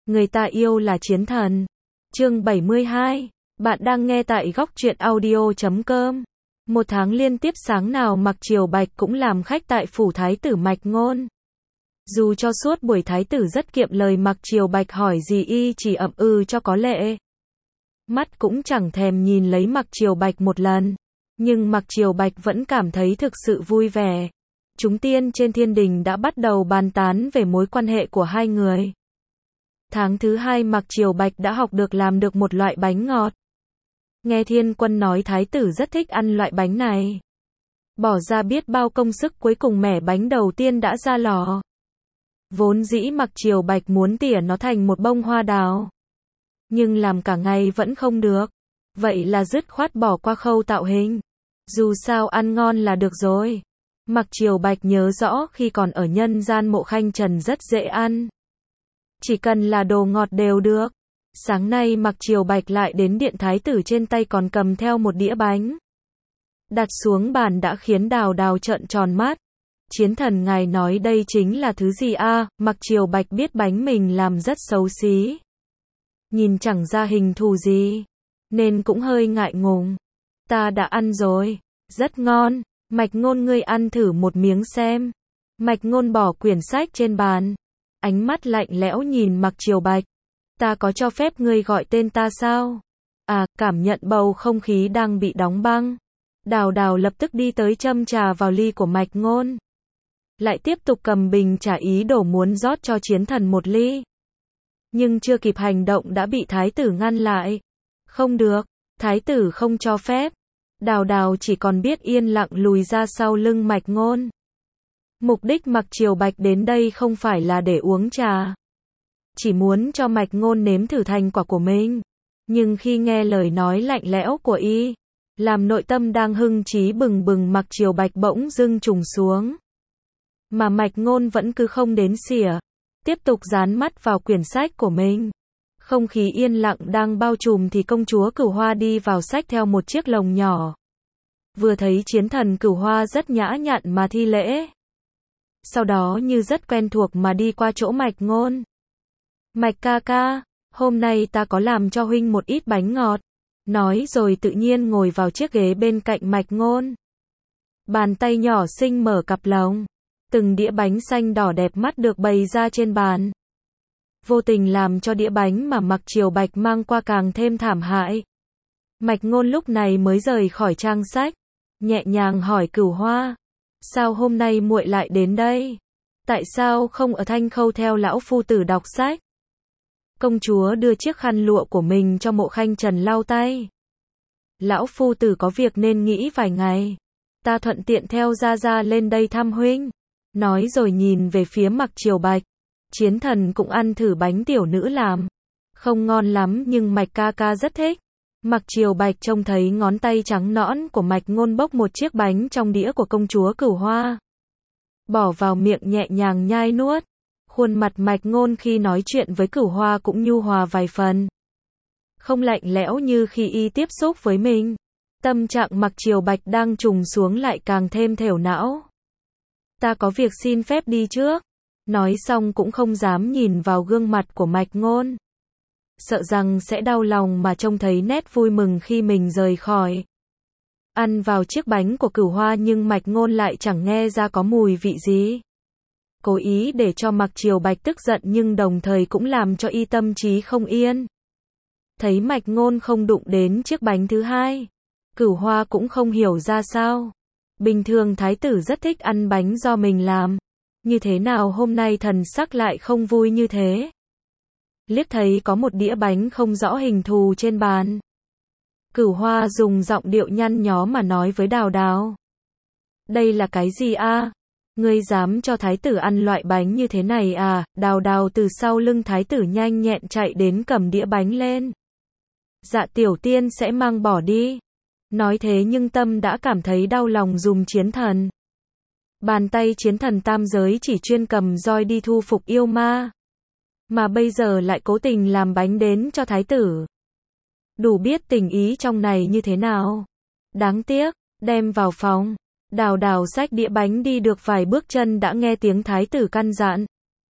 Người ta yêu là chiến thần. Chương 72. Bạn đang nghe tại góc truyện audio.com. Một tháng liên tiếp sáng nào Mạc Triều Bạch cũng làm khách tại phủ thái tử Mạch Ngôn. Dù cho suốt buổi thái tử rất kiệm lời, Mạc Triều Bạch hỏi gì y chỉ ậm ừ cho có lệ. Mắt cũng chẳng thèm nhìn lấy Mạc Triều Bạch một lần. Nhưng Mạc Triều Bạch vẫn cảm thấy thực sự vui vẻ. Chúng tiên trên thiên đình đã bắt đầu bàn tán về mối quan hệ của hai người. Tháng thứ 2 Mạc Triều Bạch đã học được làm được một loại bánh ngọt. Nghe Thiên Quân nói thái tử rất thích ăn loại bánh này. Bỏ ra biết bao công sức cuối cùng mẻ bánh đầu tiên đã ra lò. Vốn dĩ Mạc Triều Bạch muốn tỉa nó thành một bông hoa đào. Nhưng làm cả ngày vẫn không được. Vậy là dứt khoát bỏ qua khâu tạo hình. Dù sao ăn ngon là được rồi. Mạc Triều Bạch nhớ rõ khi còn ở nhân gian Mộ Khanh Trần rất dễ ăn. Chỉ cần là đồ ngọt đều được. Sáng nay Mạc Triều Bạch lại đến điện thái tử, trên tay còn cầm theo một đĩa bánh. Đặt xuống bàn đã khiến Đào Đào trợn tròn mắt. Chiến thần ngài nói đây chính là thứ gì a? Mạc Triều Bạch biết bánh mình làm rất xấu xí. Nhìn chẳng ra hình thù gì. Nên cũng hơi ngại ngùng. Ta đã ăn rồi. Rất ngon. Mạch Ngôn ngươi ăn thử một miếng xem. Mạch Ngôn bỏ quyển sách trên bàn. Ánh mắt lạnh lẽo nhìn Mạc Triều Bạch. Ta có cho phép ngươi gọi tên ta sao? À, cảm nhận bầu không khí đang bị đóng băng. Đào Đào lập tức đi tới châm trà vào ly của Mạch Ngôn. Lại tiếp tục cầm bình trà ý đồ muốn rót cho chiến thần một ly. Nhưng chưa kịp hành động đã bị thái tử ngăn lại. Không được, thái tử không cho phép. Đào Đào chỉ còn biết yên lặng lùi ra sau lưng Mạch Ngôn. Mục đích Mạc Triều Bạch đến đây không phải là để uống trà. Chỉ muốn cho Mạch Ngôn nếm thử thành quả của mình. Nhưng khi nghe lời nói lạnh lẽo của y, làm nội tâm đang hưng trí bừng bừng Mạc Triều Bạch bỗng dưng trùng xuống. Mà Mạch Ngôn vẫn cứ không đến xỉa. Tiếp tục dán mắt vào quyển sách của mình. Không khí yên lặng đang bao trùm thì công chúa Cửu Hoa đi vào xách theo một chiếc lồng nhỏ. Vừa thấy chiến thần Cửu Hoa rất nhã nhặn mà thi lễ. Sau đó như rất quen thuộc mà đi qua chỗ Mạch Ngôn. Mạch ca ca, hôm nay ta có làm cho huynh một ít bánh ngọt. Nói rồi tự nhiên ngồi vào chiếc ghế bên cạnh Mạch Ngôn. Bàn tay nhỏ xinh mở cặp lồng. Từng đĩa bánh xanh đỏ đẹp mắt được bày ra trên bàn. Vô tình làm cho đĩa bánh mà Mạc Triều Bạch mang qua càng thêm thảm hại. Mạch Ngôn lúc này mới rời khỏi trang sách. Nhẹ nhàng hỏi Cửu Hoa. Sao hôm nay muội lại đến đây? Tại sao không ở Thanh Khâu theo lão phu tử đọc sách? Công chúa đưa chiếc khăn lụa của mình cho Mộ Khanh Trần lau tay. Lão phu tử có việc nên nghỉ vài ngày. Ta thuận tiện theo gia gia lên đây thăm huynh. Nói rồi nhìn về phía Mạc Triều Bạch. Chiến thần cũng ăn thử bánh tiểu nữ làm. Không ngon lắm nhưng Mạch ca ca rất thích. Mạc Triều Bạch trông thấy ngón tay trắng nõn của Mạch Ngôn bốc một chiếc bánh trong đĩa của công chúa Cửu Hoa. Bỏ vào miệng nhẹ nhàng nhai nuốt. Khuôn mặt Mạch Ngôn khi nói chuyện với Cửu Hoa cũng nhu hòa vài phần. Không lạnh lẽo như khi y tiếp xúc với mình. Tâm trạng Mạc Triều Bạch đang trùng xuống lại càng thêm thểu não. Ta có việc xin phép đi trước. Nói xong cũng không dám nhìn vào gương mặt của Mạch Ngôn. Sợ rằng sẽ đau lòng mà trông thấy nét vui mừng khi mình rời khỏi. Ăn vào chiếc bánh của Cửu Hoa nhưng Mạch Ngôn lại chẳng nghe ra có mùi vị gì. Cố ý để cho Mạc Triều Bạch tức giận nhưng đồng thời cũng làm cho y tâm trí không yên. Thấy Mạch Ngôn không đụng đến chiếc bánh thứ hai. Cửu Hoa cũng không hiểu ra sao. Bình thường thái tử rất thích ăn bánh do mình làm. Như thế nào hôm nay thần sắc lại không vui như thế? Liếc thấy có một đĩa bánh không rõ hình thù trên bàn. Cửu Hoa dùng giọng điệu nhăn nhó mà nói với Đào Đào. Đây là cái gì a? Ngươi dám cho thái tử ăn loại bánh như thế này à? Đào Đào từ sau lưng thái tử nhanh nhẹn chạy đến cầm đĩa bánh lên. Dạ tiểu tiên sẽ mang bỏ đi. Nói thế nhưng tâm đã cảm thấy đau lòng dùm chiến thần. Bàn tay chiến thần tam giới chỉ chuyên cầm roi đi thu phục yêu ma. Mà bây giờ lại cố tình làm bánh đến cho thái tử. Đủ biết tình ý trong này như thế nào. Đáng tiếc, đem vào phòng. Đào Đào xách đĩa bánh đi được vài bước chân đã nghe tiếng thái tử căn dặn.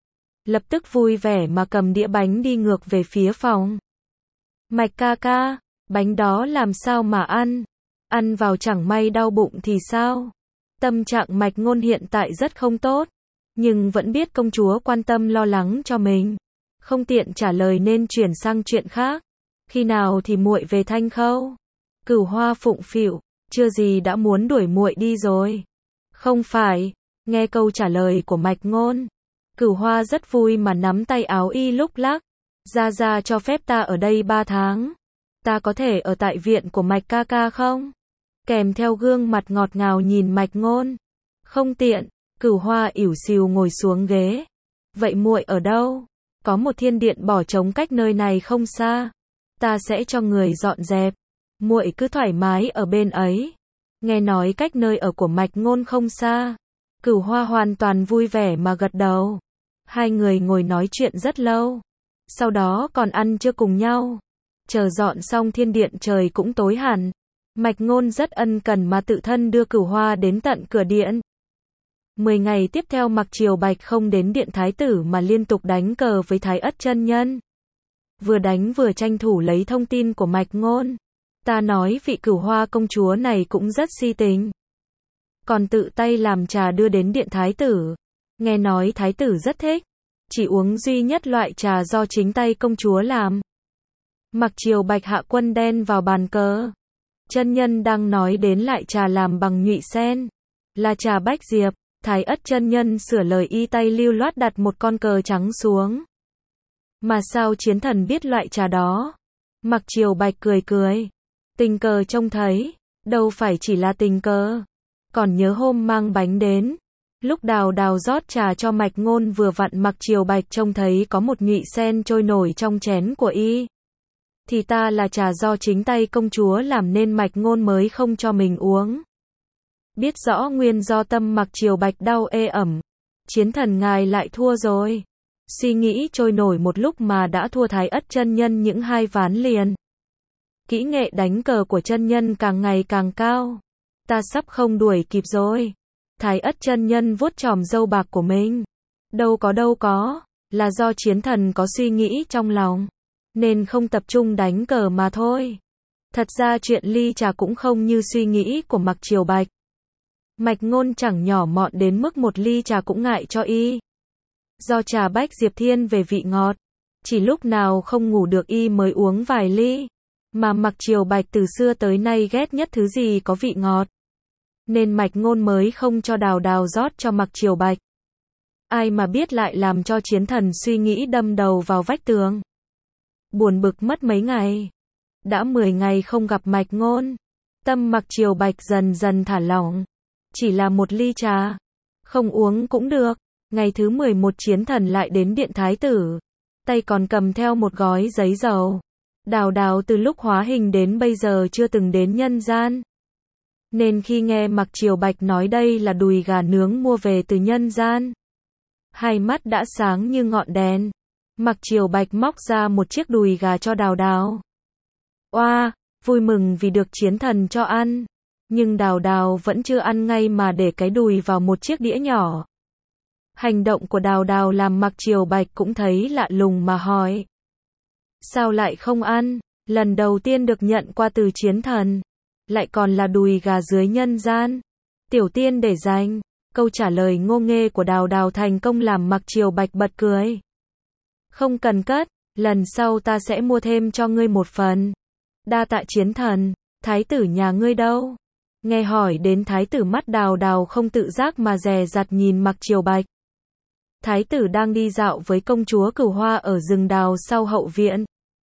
lập tức vui vẻ mà cầm đĩa bánh đi ngược về phía phòng. Mạch ca ca, bánh đó làm sao mà ăn? Ăn vào chẳng may đau bụng thì sao? Tâm trạng Mạch Ngôn hiện tại rất không tốt, nhưng vẫn biết công chúa quan tâm lo lắng cho mình, không tiện trả lời nên chuyển sang chuyện khác. Khi nào thì muội về Thanh Khâu? Cửu Hoa phụng phịu, chưa gì đã muốn đuổi muội đi rồi. Không phải, nghe câu trả lời của Mạch Ngôn, Cửu Hoa rất vui mà nắm tay áo y lúc lắc. Gia cho phép ta ở đây 3 tháng. Ta có thể ở tại viện của Mạch ca ca không? Kèm theo gương mặt ngọt ngào nhìn Mạch Ngôn. Không tiện, Cửu Hoa ỉu xìu ngồi xuống ghế. Vậy muội ở đâu? Có một thiên điện bỏ trống cách nơi này không xa. Ta sẽ cho người dọn dẹp. Muội cứ thoải mái ở bên ấy. Nghe nói cách nơi ở của Mạch Ngôn không xa. Cửu Hoa hoàn toàn vui vẻ mà gật đầu. Hai người ngồi nói chuyện rất lâu. Sau đó còn ăn trưa cùng nhau. Chờ dọn xong thiên điện trời cũng tối hẳn. Mạch Ngôn rất ân cần mà tự thân đưa Cửu Hoa đến tận cửa điện. 10 ngày tiếp theo Mặc Triều Bạch không đến điện thái tử mà liên tục đánh cờ với Thái Ất chân nhân. Vừa đánh vừa tranh thủ lấy thông tin của Mạch Ngôn. Ta nói vị Cửu Hoa công chúa này cũng rất si tình. Còn tự tay làm trà đưa đến điện thái tử. Nghe nói thái tử rất thích. Chỉ uống duy nhất loại trà do chính tay công chúa làm. Mặc Triều Bạch hạ quân đen vào bàn cờ. Chân nhân đang nói đến lại trà làm bằng nhụy sen. Là trà bách diệp. Thái Ất chân nhân sửa lời y tay lưu loát đặt một con cờ trắng xuống. Mà sao chiến thần biết loại trà đó? Mặc Triều Bạch cười cười. Tình cờ trông thấy. Đâu phải chỉ là tình cờ. Còn nhớ hôm mang bánh đến. Lúc Đào Đào rót trà cho Mạch Ngôn vừa vặn Mặc Triều Bạch trông thấy có một nhụy sen trôi nổi trong chén của y. Thì ta là trà do chính tay công chúa làm nên Mạch Ngôn mới không cho mình uống. Biết rõ nguyên do tâm Mặc Triều Bạch đau ê ẩm. Chiến thần ngài lại thua rồi. Suy nghĩ trôi nổi một lúc mà đã thua Thái Ất chân nhân những 2 ván liền. Kỹ nghệ đánh cờ của chân nhân càng ngày càng cao. Ta sắp không đuổi kịp rồi. Thái Ất chân nhân vuốt chòm râu bạc của mình. Đâu có, là do chiến thần có suy nghĩ trong lòng, nên không tập trung đánh cờ mà thôi. Thật ra chuyện ly trà cũng không như suy nghĩ của Mặc Triều Bạch. Mạch Ngôn chẳng nhỏ mọn đến mức một ly trà cũng ngại cho y. Do trà bách diệp thiên về vị ngọt, chỉ lúc nào không ngủ được y mới uống vài ly. Mà Mặc Triều Bạch từ xưa tới nay ghét nhất thứ gì có vị ngọt. Nên Mạch Ngôn mới không cho Đào Đào rót cho Mặc Triều Bạch. Ai mà biết lại làm cho chiến thần suy nghĩ đâm đầu vào vách tường. Buồn bực mất mấy ngày. Đã 10 ngày không gặp Mạch Ngôn. Tâm Mặc Triều Bạch dần dần thả lỏng. Chỉ là một ly trà. Không uống cũng được. Ngày thứ 11 chiến thần lại đến điện thái tử. Tay còn cầm theo một gói giấy dầu. Đào Đào từ lúc hóa hình đến bây giờ chưa từng đến nhân gian. Nên khi nghe Mặc Triều Bạch nói đây là đùi gà nướng mua về từ nhân gian, hai mắt đã sáng như ngọn đèn. Mặc Triều Bạch móc ra một chiếc đùi gà cho Đào Đào. Oa, vui mừng vì được chiến thần cho ăn. Nhưng Đào Đào vẫn chưa ăn ngay mà để cái đùi vào một chiếc đĩa nhỏ. Hành động của Đào Đào làm Mặc Triều Bạch cũng thấy lạ lùng mà hỏi. Sao lại không ăn? Lần đầu tiên được nhận qua từ chiến thần. Lại còn là đùi gà dưới nhân gian. Tiểu tiên để dành. Câu trả lời ngô nghê của Đào Đào thành công làm Mặc Triều Bạch bật cười. Không cần cất, lần sau ta sẽ mua thêm cho ngươi một phần. Đa tạ chiến thần. Thái tử nhà ngươi đâu? Nghe hỏi đến thái tử mắt Đào Đào không tự giác mà dè dặt nhìn Mặc Triều Bạch. Thái tử đang đi dạo với công chúa Cửu Hoa ở rừng đào sau hậu viện.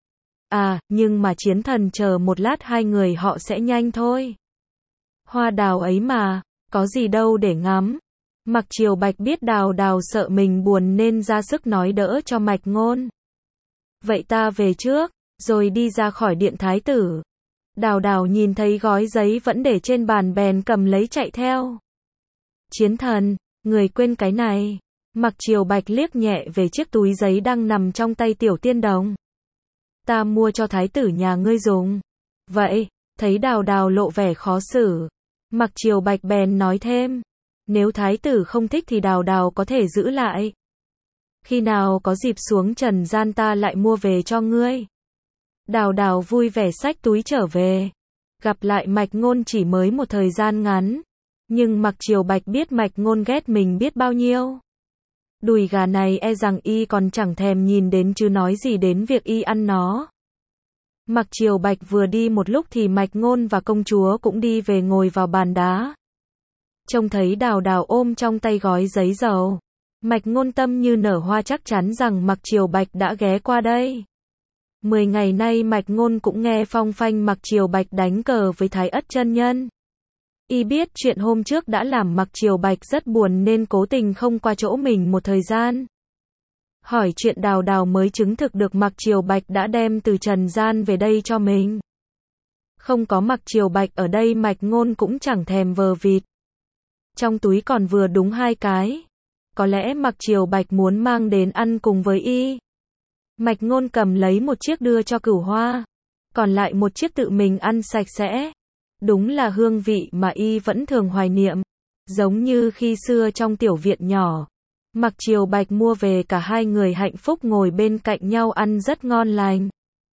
À, nhưng mà chiến thần chờ một lát hai người họ sẽ nhanh thôi. Hoa đào ấy mà, có gì đâu để ngắm. Mặc Triều Bạch biết Đào Đào sợ mình buồn nên ra sức nói đỡ cho Mạch Ngôn. Vậy ta về trước, rồi đi ra khỏi điện thái tử. Đào Đào nhìn thấy gói giấy vẫn để trên bàn bèn cầm lấy chạy theo. Chiến thần, người quên cái này. Mặc Triều Bạch liếc nhẹ về chiếc túi giấy đang nằm trong tay tiểu tiên đồng. Ta mua cho thái tử nhà ngươi dùng. Vậy, thấy Đào Đào lộ vẻ khó xử. Mặc Triều Bạch bèn nói thêm. Nếu thái tử không thích thì Đào Đào có thể giữ lại. Khi nào có dịp xuống trần gian ta lại mua về cho ngươi. Đào Đào vui vẻ xách túi trở về. Gặp lại Mạch Ngôn chỉ mới một thời gian ngắn. Nhưng Mạc Triều Bạch biết Mạch Ngôn ghét mình biết bao nhiêu. Đùi gà này e rằng y còn chẳng thèm nhìn đến chứ nói gì đến việc y ăn nó. Mạc Triều Bạch vừa đi một lúc thì Mạch Ngôn và công chúa cũng đi về ngồi vào bàn đá. Trông thấy Đào Đào ôm trong tay gói giấy dầu. Mạch Ngôn tâm như nở hoa chắc chắn rằng Mạc Triều Bạch đã ghé qua đây. 10 ngày nay Mạch Ngôn cũng nghe phong phanh Mạc Triều Bạch đánh cờ với Thái Ất chân nhân. Y biết chuyện hôm trước đã làm Mạc Triều Bạch rất buồn nên cố tình không qua chỗ mình một thời gian. Hỏi chuyện Đào Đào mới chứng thực được Mạc Triều Bạch đã đem từ trần gian về đây cho mình. Không có Mạc Triều Bạch ở đây Mạch Ngôn cũng chẳng thèm vờ vịt. Trong túi còn vừa đúng 2 cái. Có lẽ Mạc Triều Bạch muốn mang đến ăn cùng với y. Mạch Ngôn cầm lấy một chiếc đưa cho Cửu Hoa. Còn lại một chiếc tự mình ăn sạch sẽ. Đúng là hương vị mà y vẫn thường hoài niệm. Giống như khi xưa trong tiểu viện nhỏ. Mạc Triều Bạch mua về cả hai người hạnh phúc ngồi bên cạnh nhau ăn rất ngon lành.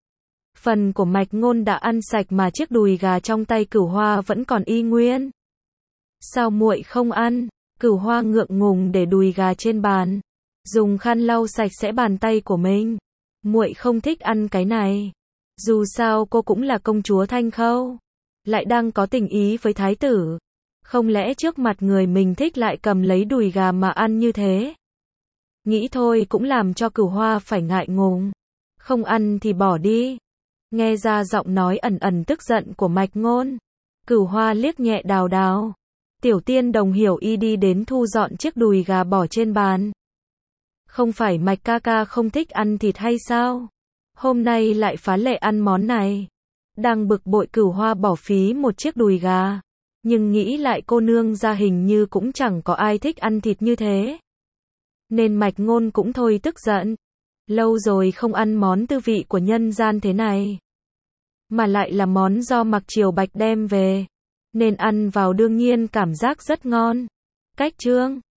Phần của Mạch Ngôn đã ăn sạch mà chiếc đùi gà trong tay Cửu Hoa vẫn còn y nguyên. Sao muội không ăn? Cửu Hoa ngượng ngùng để đùi gà trên bàn. Dùng khăn lau sạch sẽ bàn tay của mình. Muội không thích ăn cái này. Dù sao cô cũng là công chúa Thanh Khâu. Lại đang có tình ý với thái tử. Không lẽ trước mặt người mình thích lại cầm lấy đùi gà mà ăn như thế? Nghĩ thôi cũng làm cho Cửu Hoa phải ngại ngùng. Không ăn thì bỏ đi. Nghe ra giọng nói ẩn ẩn tức giận của Mạch Ngôn. Cửu Hoa liếc nhẹ Đào Đào. Tiểu Tiên Đồng hiểu y đi đến thu dọn chiếc đùi gà bỏ trên bàn. Không phải Mạch ca ca không thích ăn thịt hay sao? Hôm nay lại phá lệ ăn món này. Đang bực bội Cửu Hoa bỏ phí một chiếc đùi gà. Nhưng nghĩ lại cô nương ra hình như cũng chẳng có ai thích ăn thịt như thế. Nên Mạch Ngôn cũng thôi tức giận. Lâu rồi không ăn món tư vị của nhân gian thế này. Mà lại là món do Mạc Triều Bạch đem về. Nên ăn vào đương nhiên cảm giác rất ngon. Cách chương